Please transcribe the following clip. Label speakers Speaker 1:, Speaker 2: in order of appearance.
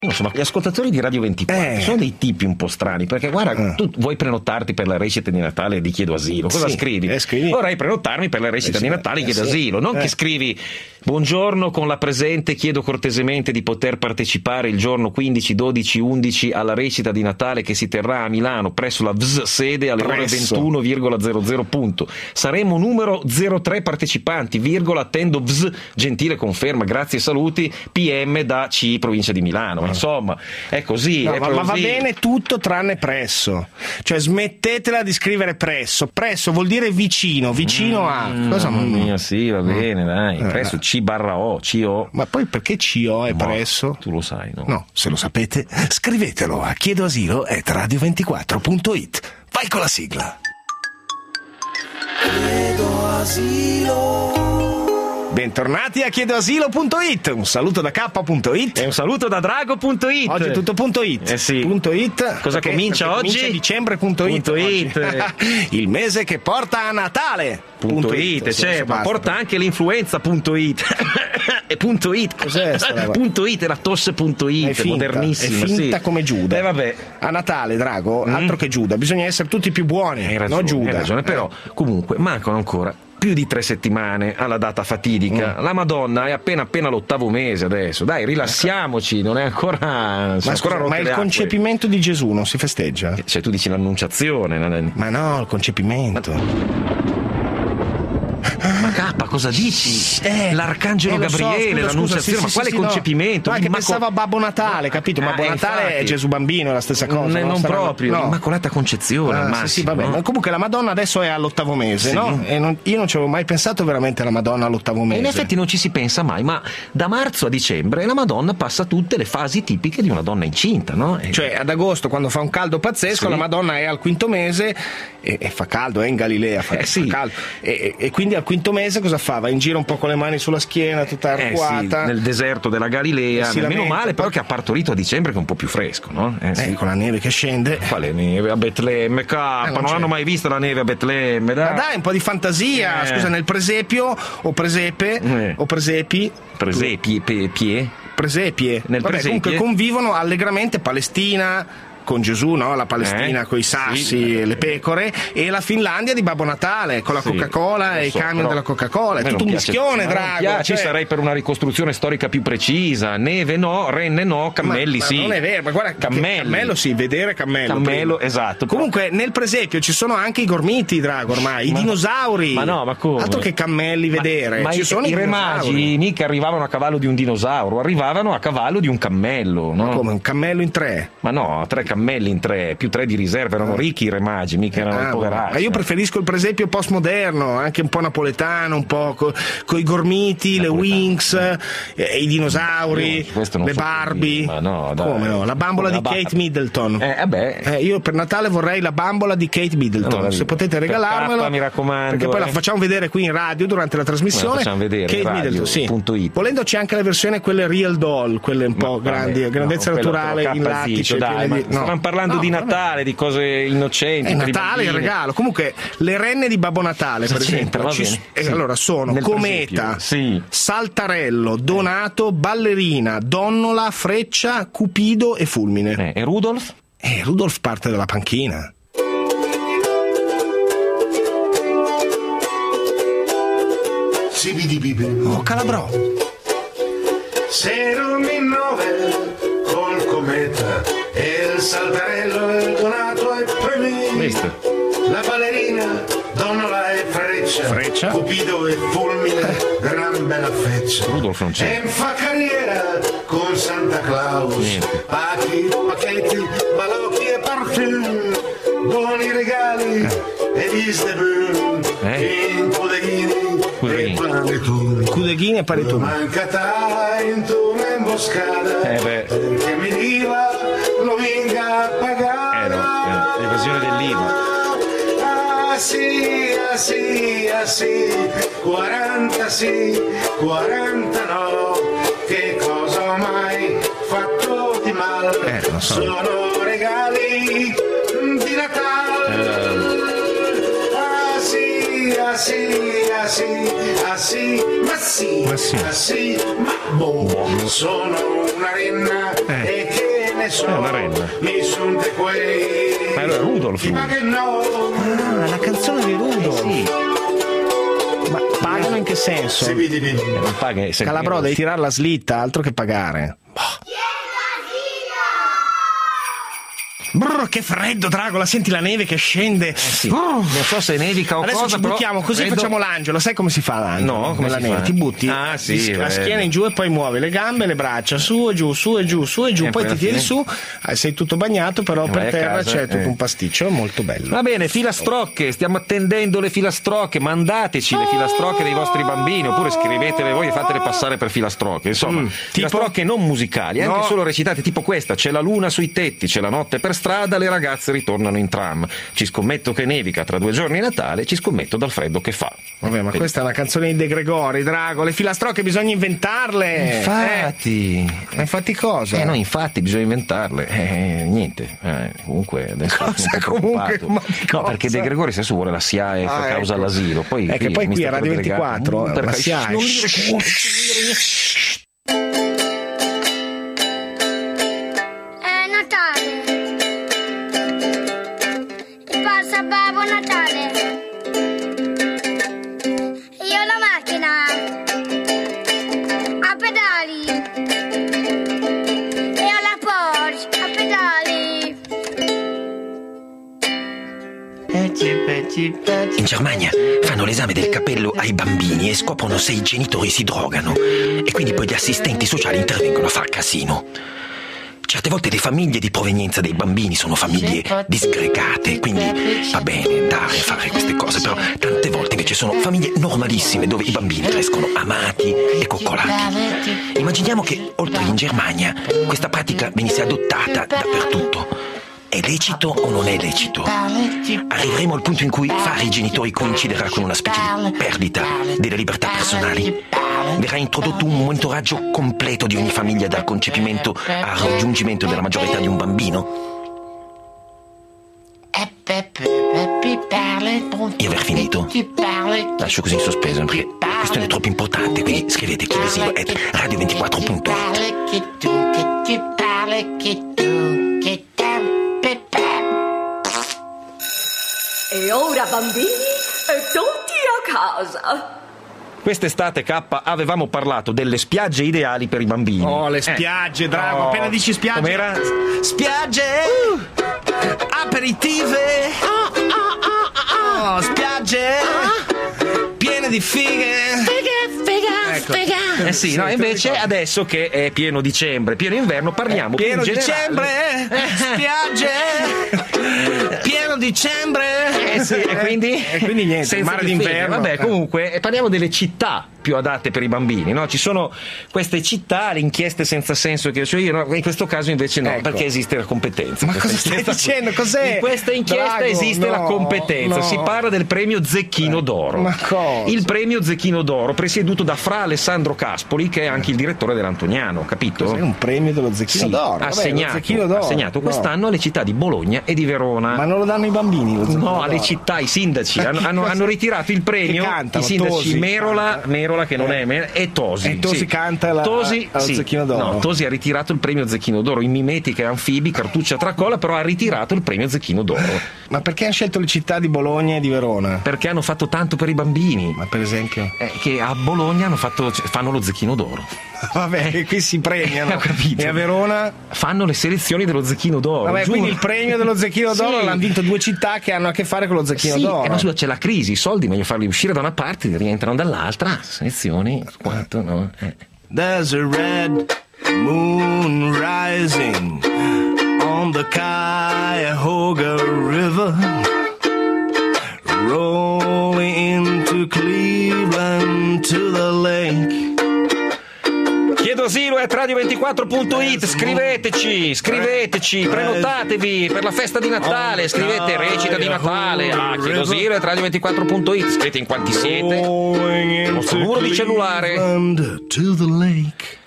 Speaker 1: Insomma, gli ascoltatori di Radio 24 sono dei tipi un po' strani, perché guarda, tu vuoi prenotarti per la recita di Natale di Chiedo Asilo, cosa scrivi? Vorrei prenotarmi per la recita di Natale di Chiedo Asilo, non che scrivi buongiorno, con la presente chiedo cortesemente di poter partecipare il giorno 15, 12, 11 alla recita di Natale che si terrà a Milano presso la VS sede alle ore 21,00 punto. Saremo numero 03 partecipanti, attendo VS, gentile conferma, grazie e saluti, PM da C, provincia di Milano. Insomma, è così.
Speaker 2: No,
Speaker 1: è
Speaker 2: ma
Speaker 1: così.
Speaker 2: va bene tutto tranne presso. Cioè, smettetela di scrivere presso. Presso vuol dire vicino a. Cosa
Speaker 1: mia, sì, va bene, dai. Presso C/O, CO.
Speaker 2: Ma poi perché CO è presso?
Speaker 1: Tu lo sai, no?
Speaker 2: No, se lo sapete, scrivetelo a chiedoasilo@radio24.it. Vai con la sigla. Chiedo asilo. Bentornati a chiedoasilo.it, un saluto da K.it
Speaker 1: e un saluto da Drago.it.
Speaker 2: Oggi è tutto .it.
Speaker 1: Sì.
Speaker 2: .it.
Speaker 1: Cosa comincia oggi?
Speaker 2: Comincia dicembre.it. Il mese che porta a Natale.
Speaker 1: .it, ma porta anche l'influenza.it. E .it.
Speaker 2: Cos'è
Speaker 1: .it, la tosse.it, modernissima.
Speaker 2: È finta come Giuda.
Speaker 1: Vabbè.
Speaker 2: A Natale, Drago, altro che Giuda, bisogna essere tutti più buoni.
Speaker 1: Hai ragione,
Speaker 2: no Giuda.
Speaker 1: Hai ragione, però comunque mancano ancora più di 3 settimane alla data fatidica. La Madonna è appena l'8° mese adesso. Dai, rilassiamoci, non è ancora.
Speaker 2: Ma il concepimento di Gesù non si festeggia?
Speaker 1: Cioè, tu dici l'annunciazione.
Speaker 2: Ma no, il concepimento.
Speaker 1: Ma K, cosa dici? L'Arcangelo Gabriele, l'Annunciazione, ma quale concepimento?
Speaker 2: No, che pensava a Babbo Natale, capito? Babbo Natale è Gesù Bambino, è la stessa cosa.
Speaker 1: Non proprio, l'Immacolata Concezione al massimo.
Speaker 2: Sì, vabbè. Ma comunque la Madonna adesso è all'8° mese, no? E io non ci avevo mai pensato veramente alla Madonna all'8° mese.
Speaker 1: In effetti non ci si pensa mai, ma da marzo a dicembre la Madonna passa tutte le fasi tipiche di una donna incinta, no?
Speaker 2: Cioè ad agosto, quando fa un caldo pazzesco, la Madonna è al 5° mese e fa caldo, è in Galilea, fa caldo. E quindi al 5° mese cosa fa? Va in giro un po' con le mani sulla schiena, tutta arcuata.
Speaker 1: Nel deserto della Galilea, meno male però che ha partorito a dicembre che è un po' più fresco, no?
Speaker 2: Con la neve che scende.
Speaker 1: Quale neve? A Betlemme, non hanno mai visto la neve a Betlemme, dai.
Speaker 2: Ma dai, un po' di fantasia, scusa, nel presepio o presepe o presepi. Presepie.
Speaker 1: Nel presepie
Speaker 2: comunque convivono allegramente Palestina con Gesù, no? La Palestina con i sassi, le pecore, e la Finlandia di Babbo Natale con la Coca-Cola e i camion della Coca-Cola. È tutto un mischione, Drago.
Speaker 1: Ci sarei per una ricostruzione storica più precisa. Neve no, renne no, cammelli
Speaker 2: ma
Speaker 1: sì.
Speaker 2: Non è vero, ma guarda, cammello sì, vedere cammello.
Speaker 1: Esatto.
Speaker 2: Comunque nel presepio ci sono anche i gormiti, Drago, ormai, i dinosauri.
Speaker 1: Ma no, ma come?
Speaker 2: Altro che cammelli vedere.
Speaker 1: Ma
Speaker 2: ci sono
Speaker 1: i re magi mica arrivavano a cavallo di un dinosauro, arrivavano a cavallo di un cammello, no?
Speaker 2: Ma come, un cammello in 3?
Speaker 1: Ma no, 3 cammelli in 3, più 3 di riserva, erano ricchi i re magi, mica erano poveracci.
Speaker 2: Ma io preferisco il presepio postmoderno, anche un po' napoletano, un po' con i gormiti, le Winx, i dinosauri, le Barbie.
Speaker 1: Ma no, dai.
Speaker 2: Come no? La bambola di Kate Middleton. Io per Natale vorrei la bambola di Kate Middleton. Se potete regalarmelo,
Speaker 1: mi raccomando.
Speaker 2: Perché poi la facciamo vedere qui in radio durante la trasmissione.
Speaker 1: La facciamo vedere.
Speaker 2: Kate Middleton, sì. Volendo c'è anche la versione quelle real doll, quelle un po' grandi, grandezza naturale in lattice.
Speaker 1: Stavamo parlando di Natale, di cose innocenti.
Speaker 2: È Natale il regalo. Comunque le renne di Babbo Natale, per esempio, allora sono Cometa, Saltarello, Donato, Ballerina, Donnola, Freccia, Cupido e Fulmine.
Speaker 1: E Rudolf?
Speaker 2: Rudolf parte dalla panchina. Oh, Calabrò.
Speaker 3: 0,9 col Cometa e il Saltarello e il Donato e Pelini, la ballerina, Donnola e Freccia, Cupido e Fulmine, gran bella feccia.
Speaker 1: Rudolf non c'è.
Speaker 3: E fa carriera con Santa Claus, pacchetti, balocchi e parfum, buoni regali e viste boom, in
Speaker 2: Cudeghini e panettone.
Speaker 3: Mancata in tua imboscata, perché mi diva lo venga a pagare.
Speaker 1: L'evasione dell'IVA.
Speaker 3: Sì, 40 sì, 40 no, che cosa ho mai fatto di male? Sono regali di Natale. Ma boh, sono una renna e che adesso
Speaker 1: è una renna.
Speaker 3: mi son de quei.
Speaker 1: Ma allora Rudolf.
Speaker 2: Ah, la canzone di Rudolf. Sì. Ma pagano in che senso?
Speaker 1: Non paga,
Speaker 2: Calabrò, devi tirare la slitta, altro che pagare. Brr, che freddo, Dragola, senti la neve che scende.
Speaker 1: Sì. Non so se nevica o
Speaker 2: adesso
Speaker 1: cosa,
Speaker 2: ci buttiamo, così
Speaker 1: freddo.
Speaker 2: Facciamo l'angelo. Sai come si fa l'angelo?
Speaker 1: No, come
Speaker 2: la
Speaker 1: si
Speaker 2: neve,
Speaker 1: fa?
Speaker 2: ti butti
Speaker 1: la
Speaker 2: schiena in giù e poi muovi le gambe e le braccia, su e giù, su e giù, su e giù, poi ti tieni su, sei tutto bagnato, però per terra c'è tutto un pasticcio molto bello.
Speaker 1: Va bene, filastrocche, stiamo attendendo le filastrocche, mandateci le filastrocche dei vostri bambini, oppure scrivetele voi e fatele passare per filastrocche, insomma, filastrocche non musicali, anche solo recitate, tipo questa: c'è la luna sui tetti, c'è la notte per strada, le ragazze ritornano in tram, ci scommetto che nevica tra 2 giorni di Natale, ci scommetto dal freddo che fa.
Speaker 2: Vabbè, ma questa è una canzone di De Gregori, Drago, le filastrocche bisogna inventarle. Infatti cosa?
Speaker 1: No, infatti bisogna inventarle. Niente. Comunque adesso
Speaker 2: cosa comunque?
Speaker 1: No, perché De Gregori adesso vuole la SIAE a causa all'asilo. Poi
Speaker 2: è che poi qui a Radio 24 la SIAE.
Speaker 4: Babbo Natale, io ho la macchina a pedali e ho la Porsche a pedali.
Speaker 5: In Germania fanno l'esame del capello ai bambini e scoprono se i genitori si drogano, e quindi poi gli assistenti sociali intervengono a far casino. Certe volte le famiglie di provenienza dei bambini sono famiglie disgregate, quindi va bene dare a fare queste cose, però tante volte invece sono famiglie normalissime dove i bambini crescono amati e coccolati. Immaginiamo che oltre in Germania questa pratica venisse adottata dappertutto. È lecito o non è lecito? Arriveremo al punto in cui fare i genitori coinciderà con una specie di perdita delle libertà personali. Verrà introdotto un monitoraggio completo di ogni famiglia dal concepimento al raggiungimento della maggiore età di un bambino. E aver finito? Lascio così in sospeso perché la questione è troppo importante, quindi scrivete chiedesilo@radio24.it.
Speaker 6: E ora bambini, tutti a casa.
Speaker 1: Quest'estate, K, avevamo parlato delle spiagge ideali per i bambini.
Speaker 2: Oh, le spiagge, Drago, appena dici spiagge.
Speaker 1: Com'era?
Speaker 2: Spiagge aperitive. Spiagge piene di fighe.
Speaker 1: Ecco. Sì, no, invece adesso che è pieno dicembre, pieno inverno, parliamo
Speaker 2: pieno
Speaker 1: più in
Speaker 2: dicembre, spiagge, pieno dicembre.
Speaker 1: Sì, e quindi
Speaker 2: niente, mare d'inverno.
Speaker 1: Vabbè, comunque parliamo delle città più adatte per i bambini, no? Ci sono queste città, le inchieste senza senso che ho io, no? In questo caso invece no, perché esiste la competenza.
Speaker 2: Ma cosa stai dicendo? Cos'è?
Speaker 1: In questa inchiesta esiste la competenza, si parla del premio Zecchino d'Oro.
Speaker 2: Ma cosa?
Speaker 1: Il premio Zecchino d'Oro presieduto da Fra Alessandro Caspoli, che è anche il direttore dell'Antoniano, capito?
Speaker 2: Cos'è un premio dello Zecchino d'Oro?
Speaker 1: Assegnato quest'anno alle città di Bologna e di Verona.
Speaker 2: Ma non lo danno i bambini lo Zecchino d'Oro?
Speaker 1: Alle città, i sindaci hanno ritirato il premio.
Speaker 2: Cantano,
Speaker 1: i sindaci
Speaker 2: Tosi,
Speaker 1: Merola che non è e Tosi.
Speaker 2: E Tosi canta allo Zecchino d'Oro.
Speaker 1: No, Tosi ha ritirato il premio Zecchino d'Oro in mimetica e anfibi, cartuccia tracolla, però ha ritirato il premio Zecchino d'Oro.
Speaker 2: Ma perché hanno scelto le città di Bologna e di Verona?
Speaker 1: Perché hanno fatto tanto per i bambini.
Speaker 2: Ma per esempio?
Speaker 1: Che a Bologna fanno lo Zecchino d'Oro.
Speaker 2: Vabbè, qui si premiano.
Speaker 1: Capito.
Speaker 2: E a Verona
Speaker 1: fanno le selezioni dello Zecchino d'Oro.
Speaker 2: Vabbè, quindi il premio dello Zecchino d'Oro l'hanno vinto 2 città che hanno a che fare con lo Zecchino d'Oro.
Speaker 1: Ma scusa, c'è la crisi, i soldi meglio farli uscire da una parte e rientrano dall'altra. Selezioni, quanto no?
Speaker 2: There's a red moon rising on the Cuyahoga River, rolling into Cleveland to the lake.
Speaker 1: Chiedo asilo at radio24.it, scriveteci, prenotatevi per la festa di Natale, scrivete recita di Natale a chiedo asilo at radio24.it, scrivete in quanti siete, il vostro numero di cellulare.
Speaker 2: To the lake.